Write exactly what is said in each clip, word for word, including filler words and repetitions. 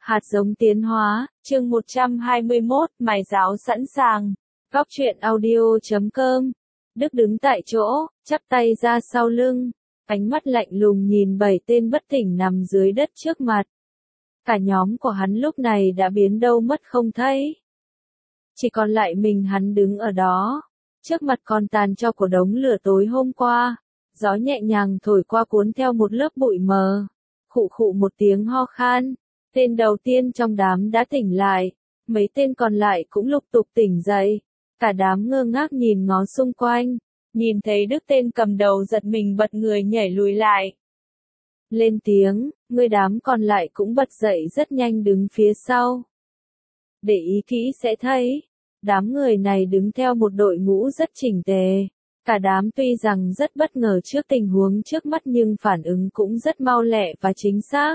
Hạt giống tiến hóa, chương một trăm hai mươi mốt, mài giáo sẵn sàng. Góc truyện audio chấm com. Đức đứng tại chỗ, chắp tay ra sau lưng, ánh mắt lạnh lùng nhìn bảy tên bất tỉnh nằm dưới đất trước mặt. Cả nhóm của hắn lúc này đã biến đâu mất không thấy. Chỉ còn lại mình hắn đứng ở đó, trước mặt còn tàn tro của đống lửa tối hôm qua. Gió nhẹ nhàng thổi qua cuốn theo một lớp bụi mờ. Khụ khụ một tiếng ho khan. Tên đầu tiên trong đám đã tỉnh lại, mấy tên còn lại cũng lục tục tỉnh dậy. Cả đám ngơ ngác nhìn ngó xung quanh, nhìn thấy Đức tên cầm đầu giật mình bật người nhảy lùi lại. Lên tiếng, người đám còn lại cũng bật dậy rất nhanh đứng phía sau. Để ý kỹ sẽ thấy, đám người này đứng theo một đội ngũ rất chỉnh tề. Cả đám tuy rằng rất bất ngờ trước tình huống trước mắt nhưng phản ứng cũng rất mau lẹ và chính xác.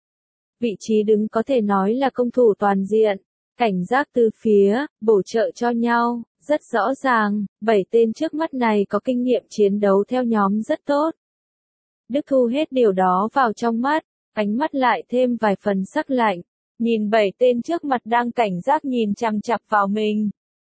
Vị trí đứng có thể nói là công thủ toàn diện, cảnh giác từ phía, bổ trợ cho nhau, rất rõ ràng, bảy tên trước mắt này có kinh nghiệm chiến đấu theo nhóm rất tốt. Đức thu hết điều đó vào trong mắt, ánh mắt lại thêm vài phần sắc lạnh, nhìn bảy tên trước mặt đang cảnh giác nhìn chằm chằm vào mình.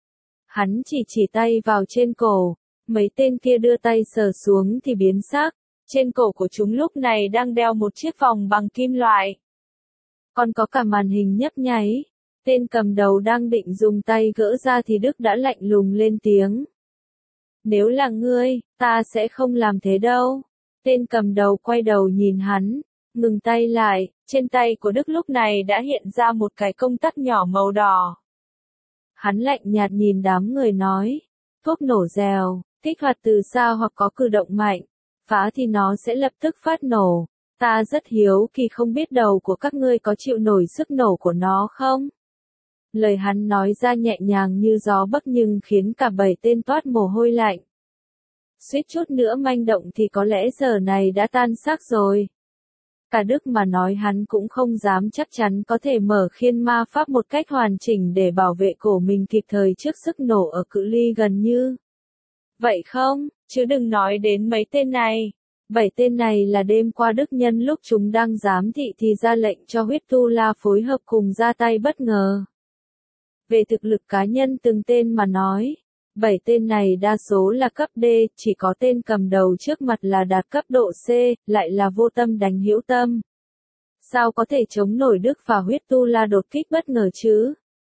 Hắn chỉ chỉ tay vào trên cổ, mấy tên kia đưa tay sờ xuống thì biến sắc, trên cổ của chúng lúc này đang đeo một chiếc vòng bằng kim loại. Còn có cả màn hình nhấp nháy, tên cầm đầu đang định dùng tay gỡ ra thì Đức đã lạnh lùng lên tiếng. Nếu là ngươi, ta sẽ không làm thế đâu. Tên cầm đầu quay đầu nhìn hắn, ngừng tay lại, trên tay của Đức lúc này đã hiện ra một cái công tắc nhỏ màu đỏ. Hắn lạnh nhạt nhìn đám người nói, thuốc nổ rèo, kích hoạt từ xa hoặc có cử động mạnh, phá thì nó sẽ lập tức phát nổ. Ta rất hiếu kỳ không biết đầu của các ngươi có chịu nổi sức nổ của nó không? Lời hắn nói ra nhẹ nhàng như gió bấc nhưng khiến cả bảy tên toát mồ hôi lạnh. Suýt chút nữa manh động thì có lẽ giờ này đã tan xác rồi. Cả Đức mà nói hắn cũng không dám chắc chắn có thể mở khiên ma pháp một cách hoàn chỉnh để bảo vệ cổ mình kịp thời trước sức nổ ở cự ly gần như. Vậy không, chứ đừng nói đến mấy tên này. Bảy tên này là đêm qua Đức nhân lúc chúng đang giám thị thì ra lệnh cho huyết tu la phối hợp cùng ra tay bất ngờ. Về thực lực cá nhân từng tên mà nói, bảy tên này đa số là cấp D, chỉ có tên cầm đầu trước mặt là đạt cấp độ C, lại là vô tâm đánh hữu tâm. Sao có thể chống nổi Đức và huyết tu la đột kích bất ngờ chứ?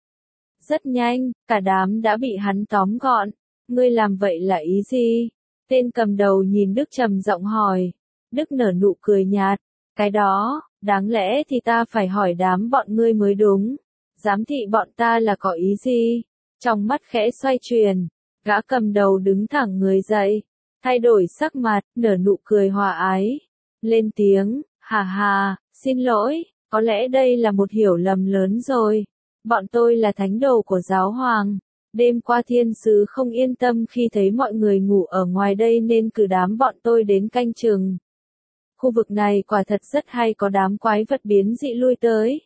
Rất nhanh, cả đám đã bị hắn tóm gọn. Ngươi làm vậy là ý gì? Tên cầm đầu nhìn Đức trầm giọng hỏi. Đức nở nụ cười nhạt. Cái đó, đáng lẽ thì ta phải hỏi đám bọn ngươi mới đúng. Giám thị bọn ta là có ý gì? Trong mắt khẽ xoay chuyển, gã cầm đầu đứng thẳng người dậy, thay đổi sắc mặt, nở nụ cười hòa ái. Lên tiếng, hà hà, xin lỗi, có lẽ đây là một hiểu lầm lớn rồi. Bọn tôi là thánh đồ của giáo hoàng. Đêm qua thiên sứ không yên tâm khi thấy mọi người ngủ ở ngoài đây nên cử đám bọn tôi đến canh chừng. Khu vực này quả thật rất hay có đám quái vật biến dị lui tới.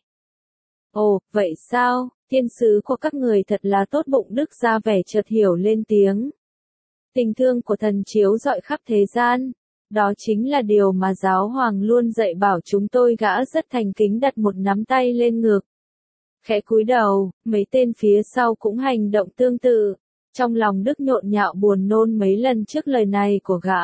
Ồ, vậy sao, thiên sứ của các người thật là tốt bụng. Đức ra vẻ chợt hiểu lên tiếng. Tình thương của thần chiếu rọi khắp thế gian. Đó chính là điều mà giáo hoàng luôn dạy bảo chúng tôi. Gã rất thành kính đặt một nắm tay lên ngực. Khẽ cúi đầu, mấy tên phía sau cũng hành động tương tự. Trong lòng Đức nhộn nhạo buồn nôn mấy lần trước lời này của gã.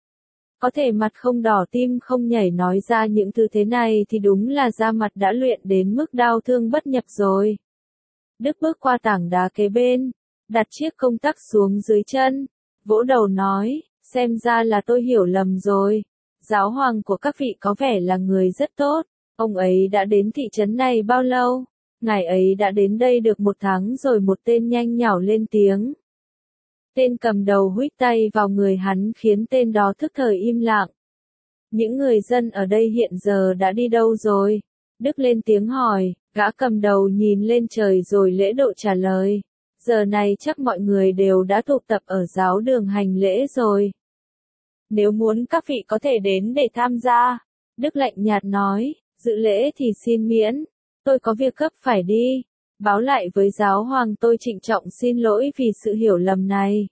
Có thể mặt không đỏ tim không nhảy nói ra những thứ thế này thì đúng là da mặt đã luyện đến mức đau thương bất nhập rồi. Đức bước qua tảng đá kế bên, đặt chiếc công tắc xuống dưới chân, vỗ đầu nói, xem ra là tôi hiểu lầm rồi. Giáo hoàng của các vị có vẻ là người rất tốt. Ông ấy đã đến thị trấn này bao lâu? Ngài ấy đã đến đây được một tháng rồi. Một tên nhanh nhảu lên tiếng. Tên cầm đầu huých tay vào người hắn khiến tên đó thức thời im lặng. Những người dân ở đây hiện giờ đã đi đâu rồi? Đức lên tiếng hỏi, gã cầm đầu nhìn lên trời rồi lễ độ trả lời. Giờ này chắc mọi người đều đã tụ tập ở giáo đường hành lễ rồi. Nếu muốn các vị có thể đến để tham gia. Đức lạnh nhạt nói, dự lễ thì xin miễn. Tôi có việc gấp phải đi. Báo lại với giáo hoàng tôi trịnh trọng xin lỗi vì sự hiểu lầm này.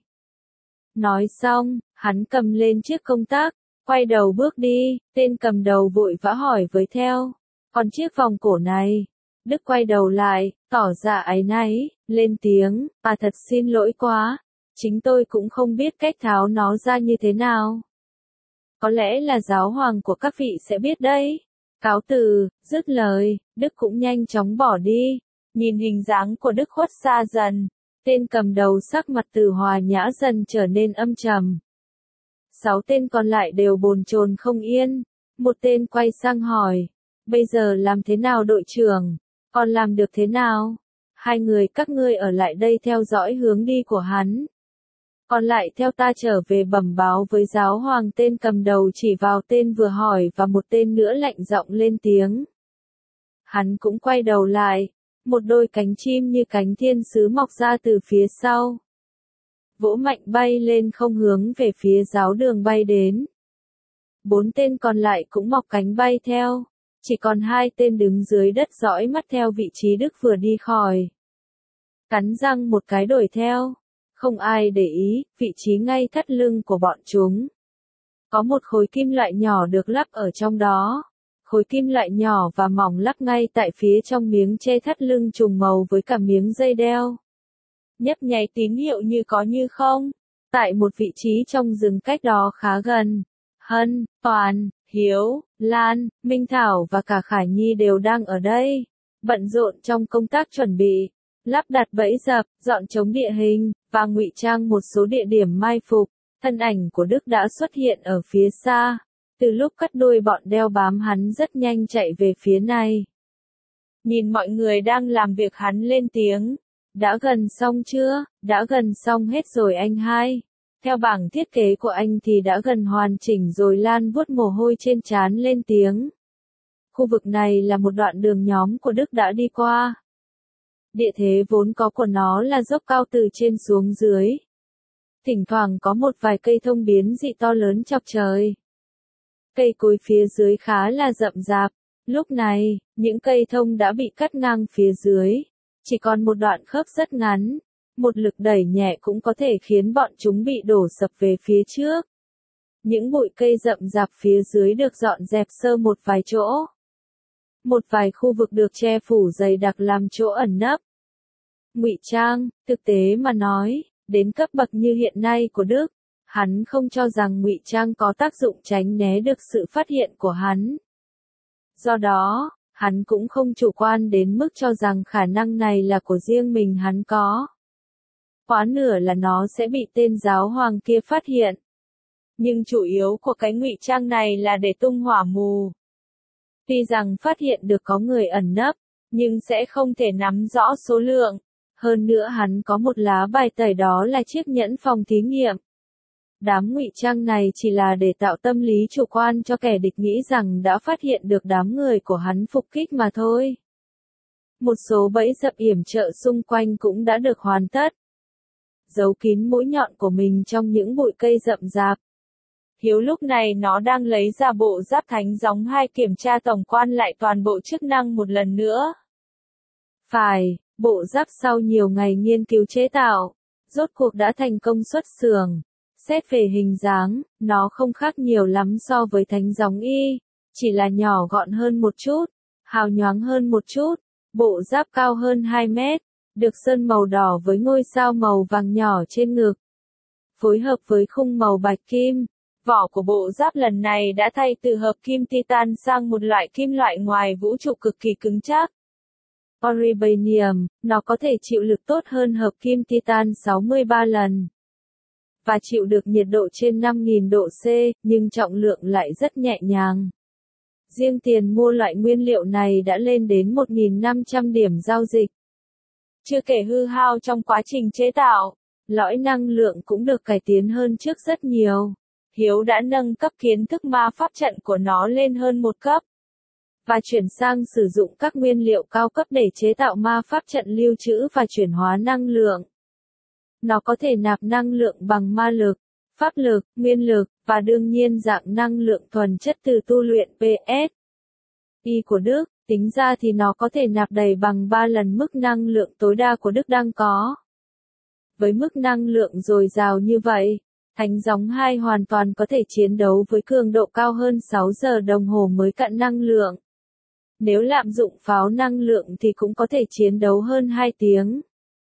Nói xong, hắn cầm lên chiếc công tắc, quay đầu bước đi, tên cầm đầu vội vã hỏi với theo. Còn chiếc vòng cổ này, Đức quay đầu lại, tỏ ra áy náy, lên tiếng, à thật xin lỗi quá, chính tôi cũng không biết cách tháo nó ra như thế nào. Có lẽ là giáo hoàng của các vị sẽ biết đấy. Cáo từ, dứt lời, Đức cũng nhanh chóng bỏ đi. Nhìn hình dáng của Đức khuất xa dần, tên cầm đầu sắc mặt từ hòa nhã dần trở nên âm trầm. Sáu tên còn lại đều bồn chồn không yên. Một tên quay sang hỏi, bây giờ làm thế nào đội trưởng? Còn làm được thế nào? Hai người các ngươi ở lại đây theo dõi hướng đi của hắn. Còn lại theo ta trở về bẩm báo với giáo hoàng. Tên cầm đầu chỉ vào tên vừa hỏi và một tên nữa lạnh giọng lên tiếng. Hắn cũng quay đầu lại, một đôi cánh chim như cánh thiên sứ mọc ra từ phía sau. Vỗ mạnh bay lên không hướng về phía giáo đường bay đến. Bốn tên còn lại cũng mọc cánh bay theo, chỉ còn hai tên đứng dưới đất dõi mắt theo vị trí Đức vừa đi khỏi. Cắn răng một cái đuổi theo, không ai để ý, vị trí ngay thắt lưng của bọn chúng. Có một khối kim loại nhỏ được lắp ở trong đó. Khối kim loại nhỏ và mỏng lắp ngay tại phía trong miếng che thắt lưng trùng màu với cả miếng dây đeo. Nhấp nháy tín hiệu như có như không. Tại một vị trí trong rừng cách đó khá gần. Hân, Toàn, Hiếu, Lan, Minh Thảo và cả Khải Nhi đều đang ở đây. Bận rộn trong công tác chuẩn bị, lắp đặt bẫy dập, dọn chống địa hình, và ngụy trang một số địa điểm mai phục. Thân ảnh của Đức đã xuất hiện ở phía xa. Từ lúc cắt đuôi bọn đeo bám hắn rất nhanh chạy về phía này. Nhìn mọi người đang làm việc hắn lên tiếng. Đã gần xong chưa? Đã gần xong hết rồi anh hai. Theo bảng thiết kế của anh thì đã gần hoàn chỉnh rồi. Lan vuốt mồ hôi trên trán lên tiếng. Khu vực này là một đoạn đường nhóm của Đức đã đi qua. Địa thế vốn có của nó là dốc cao từ trên xuống dưới. Thỉnh thoảng có một vài cây thông biến dị to lớn chọc trời. Cây cối phía dưới khá là rậm rạp. Lúc này, những cây thông đã bị cắt ngang phía dưới. Chỉ còn một đoạn khớp rất ngắn. Một lực đẩy nhẹ cũng có thể khiến bọn chúng bị đổ sập về phía trước. Những bụi cây rậm rạp phía dưới được dọn dẹp sơ một vài chỗ. Một vài khu vực được che phủ dày đặc làm chỗ ẩn nấp. Ngụy trang, thực tế mà nói, đến cấp bậc như hiện nay của Đức, hắn không cho rằng ngụy trang có tác dụng tránh né được sự phát hiện của hắn. Do đó, hắn cũng không chủ quan đến mức cho rằng khả năng này là của riêng mình hắn có. Quá nửa là nó sẽ bị tên giáo hoàng kia phát hiện. Nhưng chủ yếu của cái ngụy trang này là để tung hỏa mù. Tuy rằng phát hiện được có người ẩn nấp, nhưng sẽ không thể nắm rõ số lượng. Hơn nữa hắn có một lá bài tẩy, đó là chiếc nhẫn phòng thí nghiệm. Đám ngụy trang này chỉ là để tạo tâm lý chủ quan cho kẻ địch nghĩ rằng đã phát hiện được đám người của hắn phục kích mà thôi. Một số bẫy dập yểm trợ xung quanh cũng đã được hoàn tất. Giấu kín mũi nhọn của mình trong những bụi cây rậm rạp. Hiếu lúc này nó đang lấy ra bộ giáp thánh gióng hai kiểm tra tổng quan lại toàn bộ chức năng một lần nữa. Phải, bộ giáp sau nhiều ngày nghiên cứu chế tạo, rốt cuộc đã thành công xuất xưởng. Xét về hình dáng, nó không khác nhiều lắm so với thánh gióng y, chỉ là nhỏ gọn hơn một chút, hào nhoáng hơn một chút, bộ giáp cao hơn hai mét, được sơn màu đỏ với ngôi sao màu vàng nhỏ trên ngực. Phối hợp với khung màu bạch kim, vỏ của bộ giáp lần này đã thay từ hợp kim titan sang một loại kim loại ngoài vũ trụ cực kỳ cứng chắc. Oribanium, nó có thể chịu lực tốt hơn hợp kim titan sáu mươi ba lần. Và chịu được nhiệt độ trên năm nghìn độ C, nhưng trọng lượng lại rất nhẹ nhàng. Riêng tiền mua loại nguyên liệu này đã lên đến một nghìn năm trăm điểm giao dịch. Chưa kể hư hao trong quá trình chế tạo, lõi năng lượng cũng được cải tiến hơn trước rất nhiều. Hiếu đã nâng cấp kiến thức ma pháp trận của nó lên hơn một cấp. Và chuyển sang sử dụng các nguyên liệu cao cấp để chế tạo ma pháp trận lưu trữ và chuyển hóa năng lượng. Nó có thể nạp năng lượng bằng ma lực, pháp lực, nguyên lực, và đương nhiên dạng năng lượng thuần chất từ tu luyện pê ét. Y của Đức, tính ra thì nó có thể nạp đầy bằng ba lần mức năng lượng tối đa của Đức đang có. Với mức năng lượng dồi dào như vậy, Thánh gióng hai hoàn toàn có thể chiến đấu với cường độ cao hơn sáu giờ đồng hồ mới cạn năng lượng. Nếu lạm dụng pháo năng lượng thì cũng có thể chiến đấu hơn hai tiếng.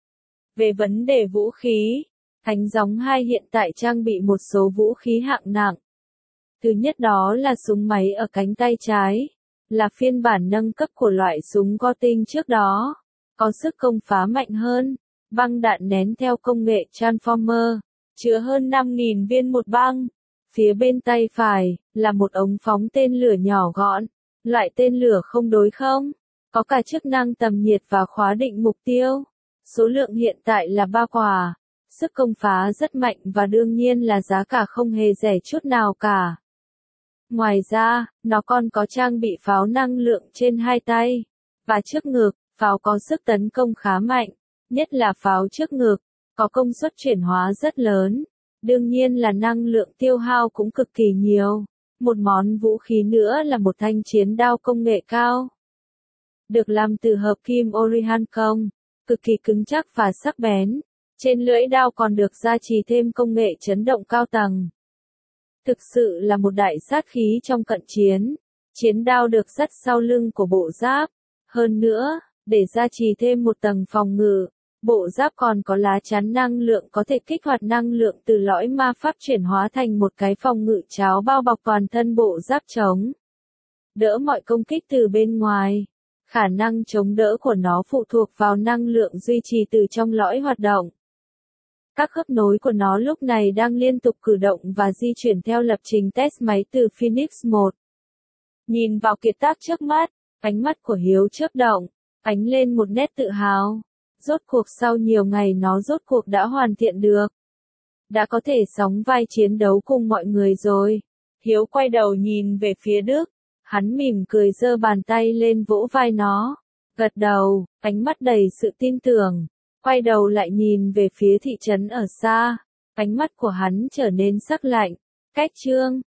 Về vấn đề vũ khí, Thánh Gióng hai hiện tại trang bị một số vũ khí hạng nặng. Thứ nhất đó là súng máy ở cánh tay trái, là phiên bản nâng cấp của loại súng Gatling trước đó, có sức công phá mạnh hơn, băng đạn nén theo công nghệ Transformer, chứa hơn năm nghìn viên một băng. Phía bên tay phải, là một ống phóng tên lửa nhỏ gọn, loại tên lửa không đối không, có cả chức năng tầm nhiệt và khóa định mục tiêu. Số lượng hiện tại là ba quả, sức công phá rất mạnh và đương nhiên là giá cả không hề rẻ chút nào cả. Ngoài ra, nó còn có trang bị pháo năng lượng trên hai tay và trước ngực, pháo có sức tấn công khá mạnh, nhất là pháo trước ngực, có công suất chuyển hóa rất lớn, đương nhiên là năng lượng tiêu hao cũng cực kỳ nhiều. Một món vũ khí nữa là một thanh chiến đao công nghệ cao, được làm từ hợp kim Orihancong, cực kỳ cứng chắc và sắc bén. Trên lưỡi đao còn được gia trì thêm công nghệ chấn động cao tầng. Thực sự là một đại sát khí trong cận chiến. Chiến đao được dắt sau lưng của bộ giáp. Hơn nữa, để gia trì thêm một tầng phòng ngự, bộ giáp còn có lá chắn năng lượng có thể kích hoạt năng lượng từ lõi ma pháp chuyển hóa thành một cái phòng ngự cháo bao bọc toàn thân bộ giáp chống đỡ mọi công kích từ bên ngoài. Khả năng chống đỡ của nó phụ thuộc vào năng lượng duy trì từ trong lõi hoạt động. Các khớp nối của nó lúc này đang liên tục cử động và di chuyển theo lập trình test máy từ Phoenix một. Nhìn vào kiệt tác trước mắt, ánh mắt của Hiếu chớp động, ánh lên một nét tự hào. Rốt cuộc sau nhiều ngày nó rốt cuộc đã hoàn thiện được. Đã có thể sóng vai chiến đấu cùng mọi người rồi. Hiếu quay đầu nhìn về phía Đức. Hắn mỉm cười giơ bàn tay lên vỗ vai nó. Gật đầu, ánh mắt đầy sự tin tưởng. Quay đầu lại nhìn về phía thị trấn ở xa. Ánh mắt của hắn trở nên sắc lạnh. Cách chương